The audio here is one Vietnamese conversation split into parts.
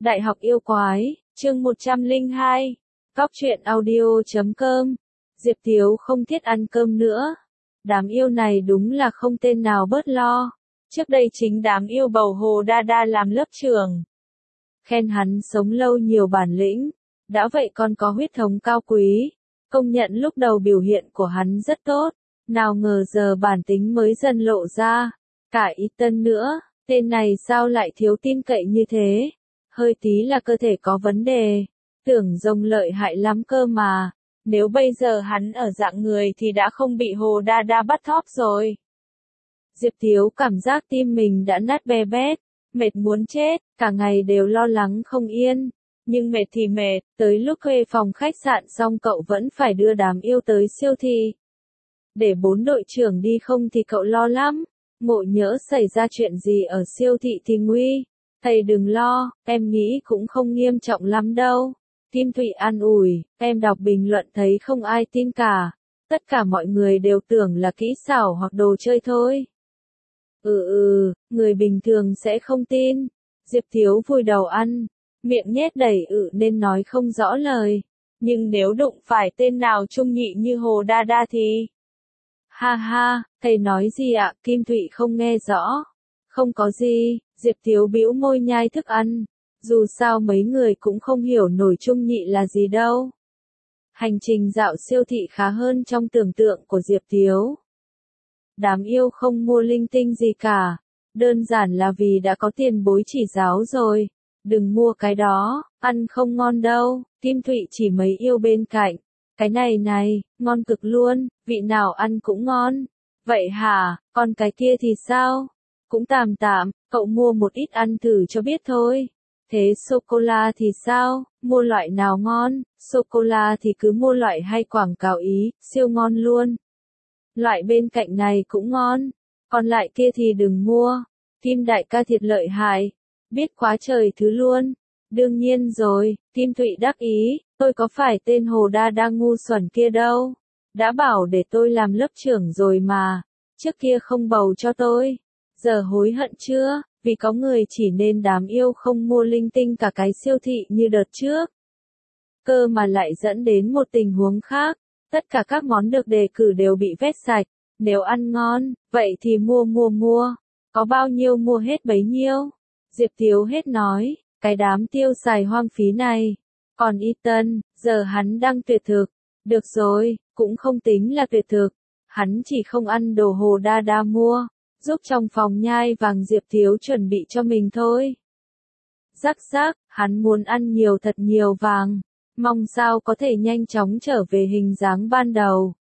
Đại học yêu quái, chương 102. Cóc truyện audio.com. Diệp Thiếu không thiết ăn cơm nữa. Đám yêu này đúng là không tên nào bớt lo. Trước đây chính đám yêu bầu Hồ Đa Đa làm lớp trưởng. Khen hắn sống lâu nhiều bản lĩnh. Đã vậy còn có huyết thống cao quý. Công nhận lúc đầu biểu hiện của hắn rất tốt. Nào ngờ giờ bản tính mới dần lộ ra. Cả Ethan nữa, tên này sao lại thiếu tin cậy như thế? Hơi tí là cơ thể có vấn đề. Tưởng rồng lợi hại lắm cơ mà. Nếu bây giờ hắn ở dạng người thì đã không bị Hồ Đa Đa bắt thóp rồi. Diệp Thiếu cảm giác tim mình đã nát be bét, mệt muốn chết, cả ngày đều lo lắng không yên. Nhưng mệt thì mệt, tới lúc thuê phòng khách sạn xong cậu vẫn phải đưa đám yêu tới siêu thị. Để 4 đội trưởng đi không thì cậu lo lắm. Ngộ nhỡ xảy ra chuyện gì ở siêu thị thì nguy. Thầy đừng lo, em nghĩ cũng không nghiêm trọng lắm đâu. Kim Thụy an ủi, em đọc bình luận thấy không ai tin cả. Tất cả mọi người đều tưởng là kỹ xảo hoặc đồ chơi thôi. Người bình thường sẽ không tin. Diệp Thiếu vùi đầu ăn, miệng nhét đầy nên nói không rõ lời. Nhưng nếu đụng phải tên nào trung nhị như Hồ Đa Đa thì... Ha ha, thầy nói gì ạ? Kim Thụy không nghe rõ. Không có gì, Diệp Thiếu bĩu môi nhai thức ăn. Dù sao mấy người cũng không hiểu nổi trung nhị là gì đâu. Hành trình dạo siêu thị khá hơn trong tưởng tượng của Diệp Thiếu. Đám yêu không mua linh tinh gì cả. Đơn giản là vì đã có tiền bối chỉ giáo rồi. Đừng mua cái đó, ăn không ngon đâu. Kim Thụy chỉ mấy yêu bên cạnh. Cái này, ngon cực luôn, vị nào ăn cũng ngon. Vậy hả, còn cái kia thì sao? Cũng tạm tạm, cậu mua một ít ăn thử cho biết thôi. Thế sô-cô-la thì sao, mua loại nào ngon? Sô-cô-la thì cứ mua loại hay quảng cáo ý, siêu ngon luôn. Loại bên cạnh này cũng ngon, còn lại kia thì đừng mua. Kim đại ca thiệt lợi hại, biết quá trời thứ luôn. Đương nhiên rồi, Kim Thụy đắc ý, tôi có phải tên Hồ Đa Đa ngu xuẩn kia đâu. Đã bảo để tôi làm lớp trưởng rồi mà, trước kia không bầu cho tôi. Giờ hối hận chưa, vì có người chỉ nên đám yêu không mua linh tinh cả cái siêu thị như đợt trước. Cơ mà lại dẫn đến một tình huống khác, tất cả các món được đề cử đều bị vét sạch. Nếu ăn ngon, vậy thì mua. Có bao nhiêu mua hết bấy nhiêu. Diệp Thiếu hết nói, cái đám tiêu xài hoang phí này. Còn Ethan, giờ hắn đang tuyệt thực. Được rồi, cũng không tính là tuyệt thực. Hắn chỉ không ăn đồ Hồ Đa Đa mua. Giúp trong phòng nhai vàng Diệp Thiếu chuẩn bị cho mình thôi. Rắc, hắn muốn ăn nhiều thật nhiều vàng. Mong sao có thể nhanh chóng trở về hình dáng ban đầu.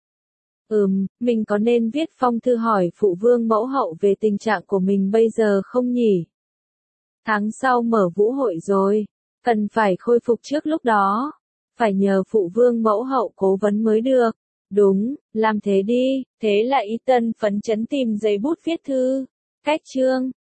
Mình có nên viết phong thư hỏi phụ vương mẫu hậu về tình trạng của mình bây giờ không nhỉ? Tháng sau mở vũ hội rồi, cần phải khôi phục trước lúc đó. Phải nhờ phụ vương mẫu hậu cố vấn mới được. Đúng, làm thế đi. Thế là Ethan phấn chấn tìm giấy bút viết thư. Cách chương,